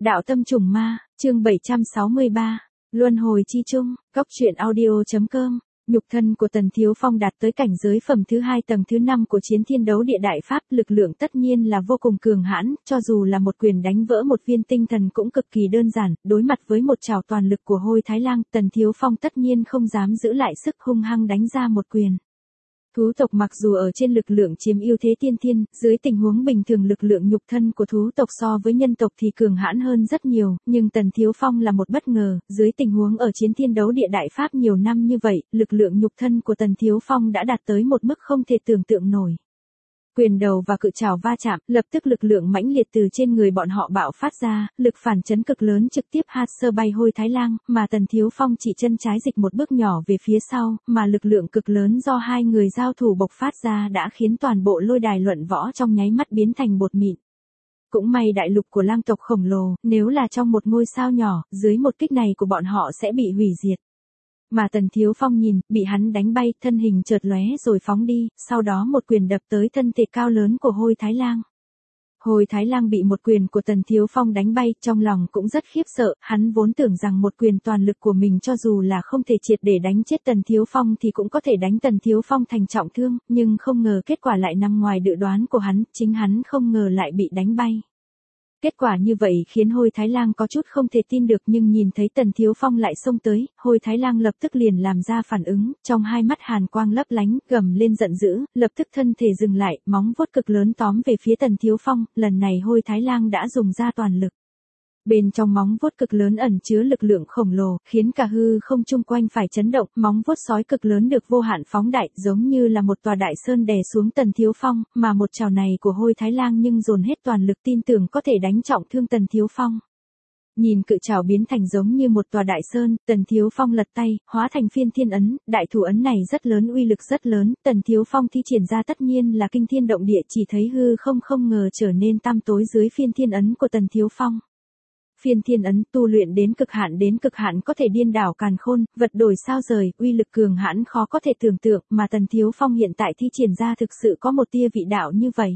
Đạo tâm trùng ma, chương 763, Luân hồi chi chung, góc truyện audio.com. Nhục thân của Tần Thiếu Phong đạt tới cảnh giới phẩm thứ 2 tầng thứ 5 của chiến thiên đấu địa đại pháp, lực lượng tất nhiên là vô cùng cường hãn, cho dù là một quyền đánh vỡ một viên tinh thần cũng cực kỳ đơn giản, đối mặt với một trảo toàn lực của Hôi Thái Lang, Tần Thiếu Phong tất nhiên không dám giữ lại sức, hung hăng đánh ra một quyền. Thú tộc mặc dù ở trên lực lượng chiếm ưu thế tiên thiên, dưới tình huống bình thường lực lượng nhục thân của thú tộc so với nhân tộc thì cường hãn hơn rất nhiều, nhưng Tần Thiếu Phong là một bất ngờ, dưới tình huống ở chiến thiên đấu địa đại pháp nhiều năm như vậy, lực lượng nhục thân của Tần Thiếu Phong đã đạt tới một mức không thể tưởng tượng nổi. Quyền đầu và cự trảo va chạm, lập tức lực lượng mãnh liệt từ trên người bọn họ bạo phát ra, lực phản chấn cực lớn trực tiếp hạt sơ bay Hôi Thái Lang, mà Tần Thiếu Phong chỉ chân trái dịch một bước nhỏ về phía sau, mà lực lượng cực lớn do hai người giao thủ bộc phát ra đã khiến toàn bộ lôi đài luận võ trong nháy mắt biến thành bột mịn. Cũng may đại lục của lang tộc khổng lồ, nếu là trong một ngôi sao nhỏ, dưới một kích này của bọn họ sẽ bị hủy diệt. Mà Tần Thiếu Phong nhìn, bị hắn đánh bay, thân hình chợt lóe rồi phóng đi, sau đó một quyền đập tới thân thể cao lớn của Hôi Thái Lang. Hôi Thái Lang bị một quyền của Tần Thiếu Phong đánh bay, trong lòng cũng rất khiếp sợ, hắn vốn tưởng rằng một quyền toàn lực của mình cho dù là không thể triệt để đánh chết Tần Thiếu Phong thì cũng có thể đánh Tần Thiếu Phong thành trọng thương, nhưng không ngờ kết quả lại nằm ngoài dự đoán của hắn, chính hắn không ngờ lại bị đánh bay. Kết quả như vậy khiến Hôi Thái Lang có chút không thể tin được, nhưng nhìn thấy Tần Thiếu Phong lại xông tới, Hôi Thái Lang lập tức liền làm ra phản ứng, trong hai mắt hàn quang lấp lánh, gầm lên giận dữ, lập tức thân thể dừng lại, móng vuốt cực lớn tóm về phía Tần Thiếu Phong, lần này Hôi Thái Lang đã dùng ra toàn lực. Bên trong móng vuốt cực lớn ẩn chứa lực lượng khổng lồ, khiến cả hư không chung quanh phải chấn động, móng vuốt sói cực lớn được vô hạn phóng đại, giống như là một tòa đại sơn đè xuống Tần Thiếu Phong, mà một trảo này của Hôi Thái Lang nhưng dồn hết toàn lực tin tưởng có thể đánh trọng thương Tần Thiếu Phong. Nhìn cự trảo biến thành giống như một tòa đại sơn, Tần Thiếu Phong lật tay, hóa thành phiên thiên ấn, đại thủ ấn này rất lớn, uy lực rất lớn, Tần Thiếu Phong thi triển ra tất nhiên là kinh thiên động địa, chỉ thấy hư không ngờ trở nên tăm tối dưới phiên thiên ấn của Tần Thiếu Phong. Phiên thiên ấn tu luyện đến cực hạn có thể điên đảo càn khôn, vật đổi sao rời, uy lực cường hãn khó có thể tưởng tượng, mà Tần Thiếu Phong hiện tại thi triển ra thực sự có một tia vị đạo như vậy.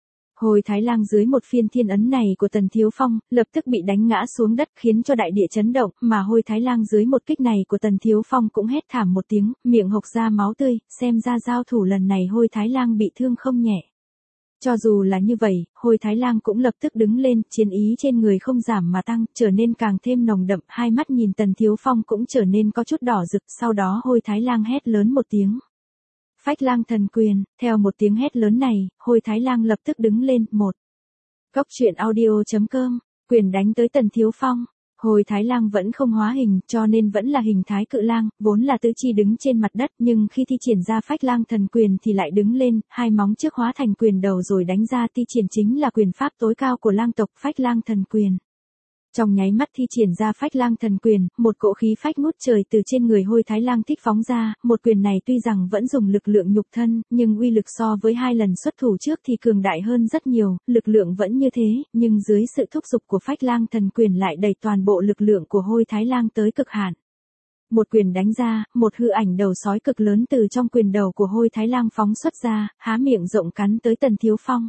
Hôi Thái Lang dưới một phiên thiên ấn này của Tần Thiếu Phong, lập tức bị đánh ngã xuống đất khiến cho đại địa chấn động, mà Hôi Thái Lang dưới một kích này của Tần Thiếu Phong cũng hét thảm một tiếng, miệng hộc ra máu tươi, xem ra giao thủ lần này Hôi Thái Lang bị thương không nhẹ. Cho dù là như vậy, Hôi Thái Lang cũng lập tức đứng lên, chiến ý trên người không giảm mà tăng, trở nên càng thêm nồng đậm, hai mắt nhìn Tần Thiếu Phong cũng trở nên có chút đỏ rực, sau đó Hôi Thái Lang hét lớn một tiếng. Phách Lang thần quyền, theo một tiếng hét lớn này, Hôi Thái Lang lập tức đứng lên, một. Góc truyện audio.com, quyền đánh tới Tần Thiếu Phong. Hôi Thái Lang vẫn không hóa hình, cho nên vẫn là hình thái cự lang, vốn là tứ chi đứng trên mặt đất, nhưng khi thi triển ra Phách Lang thần quyền thì lại đứng lên, hai móng trước hóa thành quyền đầu rồi đánh ra, thi triển chính là quyền pháp tối cao của lang tộc, Phách Lang thần quyền. Trong nháy mắt thi triển ra Phách Lang thần quyền, một cỗ khí phách ngút trời từ trên người Hôi Thái Lang thích phóng ra, một quyền này tuy rằng vẫn dùng lực lượng nhục thân, nhưng uy lực so với hai lần xuất thủ trước thì cường đại hơn rất nhiều, lực lượng vẫn như thế, nhưng dưới sự thúc giục của Phách Lang thần quyền lại đẩy toàn bộ lực lượng của Hôi Thái Lang tới cực hạn. Một quyền đánh ra, một hư ảnh đầu sói cực lớn từ trong quyền đầu của Hôi Thái Lang phóng xuất ra, há miệng rộng cắn tới Tần Thiếu Phong.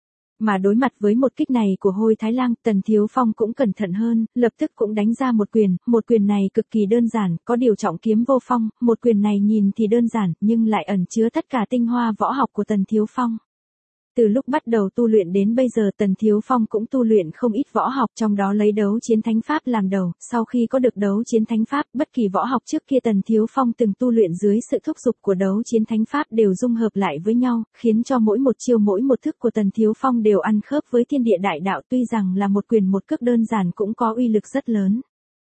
Mà đối mặt với một kích này của Hôi Thái Lang, Tần Thiếu Phong cũng cẩn thận hơn, lập tức cũng đánh ra một quyền này cực kỳ đơn giản, có điều trọng kiếm vô phong, một quyền này nhìn thì đơn giản, nhưng lại ẩn chứa tất cả tinh hoa võ học của Tần Thiếu Phong. Từ lúc bắt đầu tu luyện đến bây giờ Tần Thiếu Phong cũng tu luyện không ít võ học, trong đó lấy đấu chiến thánh pháp làm đầu, sau khi có được đấu chiến thánh pháp, bất kỳ võ học trước kia Tần Thiếu Phong từng tu luyện dưới sự thúc giục của đấu chiến thánh pháp đều dung hợp lại với nhau, khiến cho mỗi một chiêu mỗi một thức của Tần Thiếu Phong đều ăn khớp với thiên địa đại đạo, tuy rằng là một quyền một cước đơn giản cũng có uy lực rất lớn.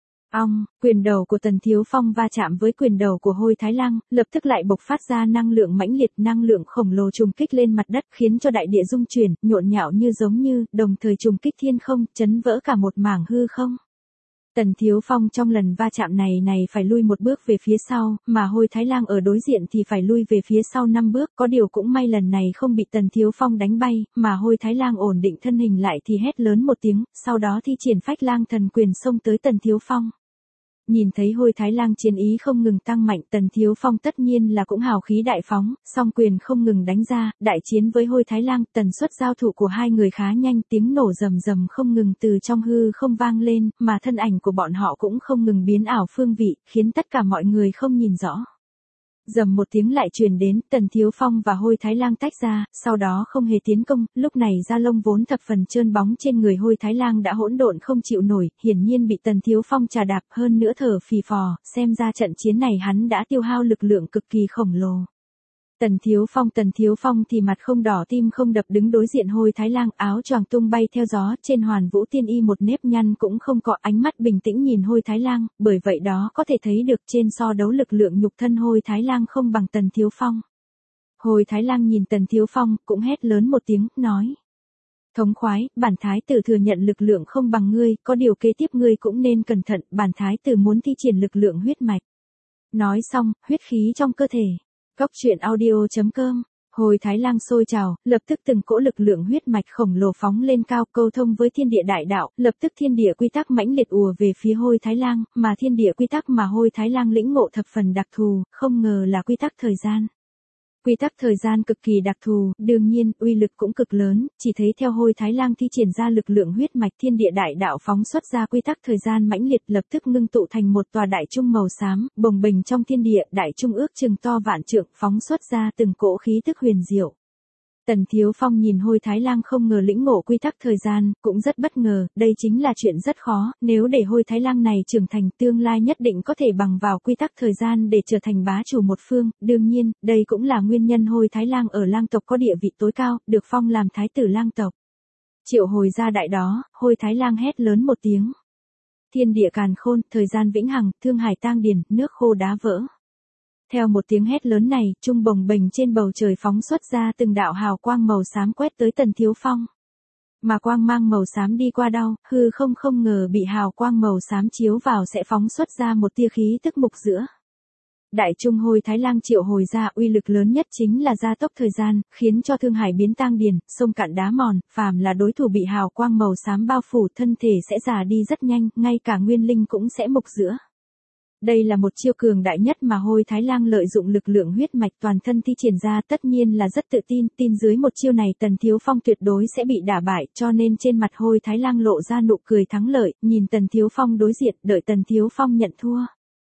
Quyền đầu của Tần Thiếu Phong va chạm với quyền đầu của Hôi Thái Lang, lập tức lại bộc phát ra năng lượng mãnh liệt, năng lượng khổng lồ trùng kích lên mặt đất, khiến cho đại địa rung chuyển, nhộn nhạo như giống như, đồng thời trùng kích thiên không, chấn vỡ cả một mảng hư không. Tần Thiếu Phong trong lần va chạm này phải lui một bước về phía sau, mà Hôi Thái Lang ở đối diện thì phải lui về phía sau 5 bước, có điều cũng may lần này không bị Tần Thiếu Phong đánh bay, mà Hôi Thái Lang ổn định thân hình lại thì hét lớn một tiếng, sau đó thi triển Phách Lang thần quyền xông tới Tần Thiếu Phong. Nhìn thấy Hôi Thái Lang chiến ý không ngừng tăng mạnh, Tần Thiếu Phong tất nhiên là cũng hào khí đại phóng, song quyền không ngừng đánh ra, đại chiến với Hôi Thái Lang, tần suất giao thủ của hai người khá nhanh, tiếng nổ rầm rầm không ngừng từ trong hư không vang lên, mà thân ảnh của bọn họ cũng không ngừng biến ảo phương vị, khiến tất cả mọi người không nhìn rõ. Rầm một tiếng lại truyền đến, Tần Thiếu Phong và Hôi Thái Lang tách ra, sau đó không hề tiến công, lúc này da lông vốn thập phần trơn bóng trên người Hôi Thái Lang đã hỗn độn không chịu nổi, hiển nhiên bị Tần Thiếu Phong trà đạp, hơn nữa thở phì phò, xem ra trận chiến này hắn đã tiêu hao lực lượng cực kỳ khổng lồ. Tần Thiếu Phong thì mặt không đỏ tim không đập đứng đối diện Hôi Thái Lang, áo choàng tung bay theo gió, trên Hoàn Vũ Tiên Y một nếp nhăn cũng không có, ánh mắt bình tĩnh nhìn Hôi Thái Lang, bởi vậy đó có thể thấy được trên so đấu lực lượng nhục thân Hôi Thái Lang không bằng Tần Thiếu Phong. Hôi Thái Lang nhìn Tần Thiếu Phong, cũng hét lớn một tiếng, nói: thống khoái, bản thái tử thừa nhận lực lượng không bằng ngươi, có điều kế tiếp ngươi cũng nên cẩn thận, bản thái tử muốn thi triển lực lượng huyết mạch. Nói xong, huyết khí trong cơ thể. Cốc truyện audio.com. Hôi Thái Lang sôi trào, lập tức từng cỗ lực lượng huyết mạch khổng lồ phóng lên cao, câu thông với thiên địa đại đạo, lập tức thiên địa quy tắc mãnh liệt ùa về phía Hôi Thái Lang, mà thiên địa quy tắc mà Hôi Thái Lang lĩnh ngộ thập phần đặc thù, không ngờ là quy tắc thời gian. Quy tắc thời gian cực kỳ đặc thù, đương nhiên, uy lực cũng cực lớn, chỉ thấy theo Hôi Thái Lang thi triển ra lực lượng huyết mạch, thiên địa đại đạo phóng xuất ra quy tắc thời gian mãnh liệt, lập tức ngưng tụ thành một tòa đại trung màu xám, bồng bềnh trong thiên địa, đại trung ước chừng to vạn trượng, phóng xuất ra từng cỗ khí tức huyền diệu. Tần Thiếu Phong nhìn Hôi Thái Lang không ngờ lĩnh ngộ quy tắc thời gian, cũng rất bất ngờ, đây chính là chuyện rất khó, nếu để Hôi Thái Lang này trưởng thành tương lai nhất định có thể bằng vào quy tắc thời gian để trở thành bá chủ một phương, đương nhiên, đây cũng là nguyên nhân Hôi Thái Lang ở lang tộc có địa vị tối cao, được phong làm thái tử lang tộc. Triệu hồi ra đại đó, Hôi Thái Lang hét lớn một tiếng. Thiên địa càn khôn, thời gian vĩnh hằng, thương hải tang điền, nước khô đá vỡ. Theo một tiếng hét lớn này, trung bồng bềnh trên bầu trời phóng xuất ra từng đạo hào quang màu xám quét tới Tần Thiếu Phong. Mà quang mang màu xám đi qua đâu, hư không ngờ bị hào quang màu xám chiếu vào sẽ phóng xuất ra một tia khí tức mục giữa. Đại trung Hôi Thái Lang triệu hồi ra uy lực lớn nhất chính là gia tốc thời gian, khiến cho thương hải biến tang điền, sông cạn đá mòn, phàm là đối thủ bị hào quang màu xám bao phủ thân thể sẽ già đi rất nhanh, ngay cả nguyên linh cũng sẽ mục giữa. Đây là một chiêu cường đại nhất mà Hôi Thái Lang lợi dụng lực lượng huyết mạch toàn thân thi triển ra, tất nhiên là rất tự tin dưới một chiêu này Tần Thiếu Phong tuyệt đối sẽ bị đả bại, cho nên trên mặt Hôi Thái Lang lộ ra nụ cười thắng lợi, nhìn Tần Thiếu Phong đối diện, đợi Tần Thiếu Phong nhận thua.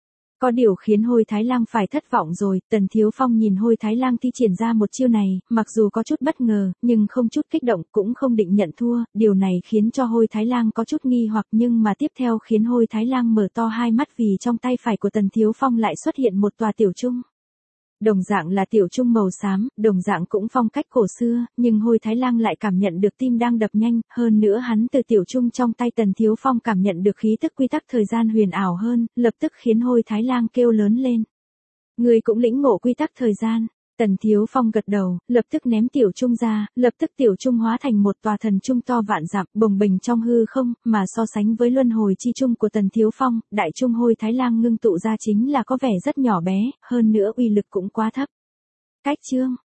Có điều khiến Hôi Thái Lang phải thất vọng rồi, Tần Thiếu Phong nhìn Hôi Thái Lang thi triển ra một chiêu này, mặc dù có chút bất ngờ, nhưng không chút kích động, cũng không định nhận thua, điều này khiến cho Hôi Thái Lang có chút nghi hoặc, nhưng mà tiếp theo khiến Hôi Thái Lang mở to hai mắt vì trong tay phải của Tần Thiếu Phong lại xuất hiện một tòa tiểu trung. Đồng dạng là tiểu trung màu xám, đồng dạng cũng phong cách cổ xưa, nhưng Hôi Thái Lang lại cảm nhận được tim đang đập nhanh, hơn nữa hắn từ tiểu trung trong tay Tần Thiếu Phong cảm nhận được khí tức quy tắc thời gian huyền ảo hơn, lập tức khiến Hôi Thái Lang kêu lớn lên. Người cũng lĩnh ngộ quy tắc thời gian. Tần Thiếu Phong gật đầu, lập tức ném tiểu trung ra, lập tức tiểu trung hóa thành một tòa thần trung to vạn dặm, bồng bềnh trong hư không, mà so sánh với luân hồi chi trung của Tần Thiếu Phong, đại trung Hôi Thái Lang ngưng tụ ra chính là có vẻ rất nhỏ bé, hơn nữa uy lực cũng quá thấp. Cách chương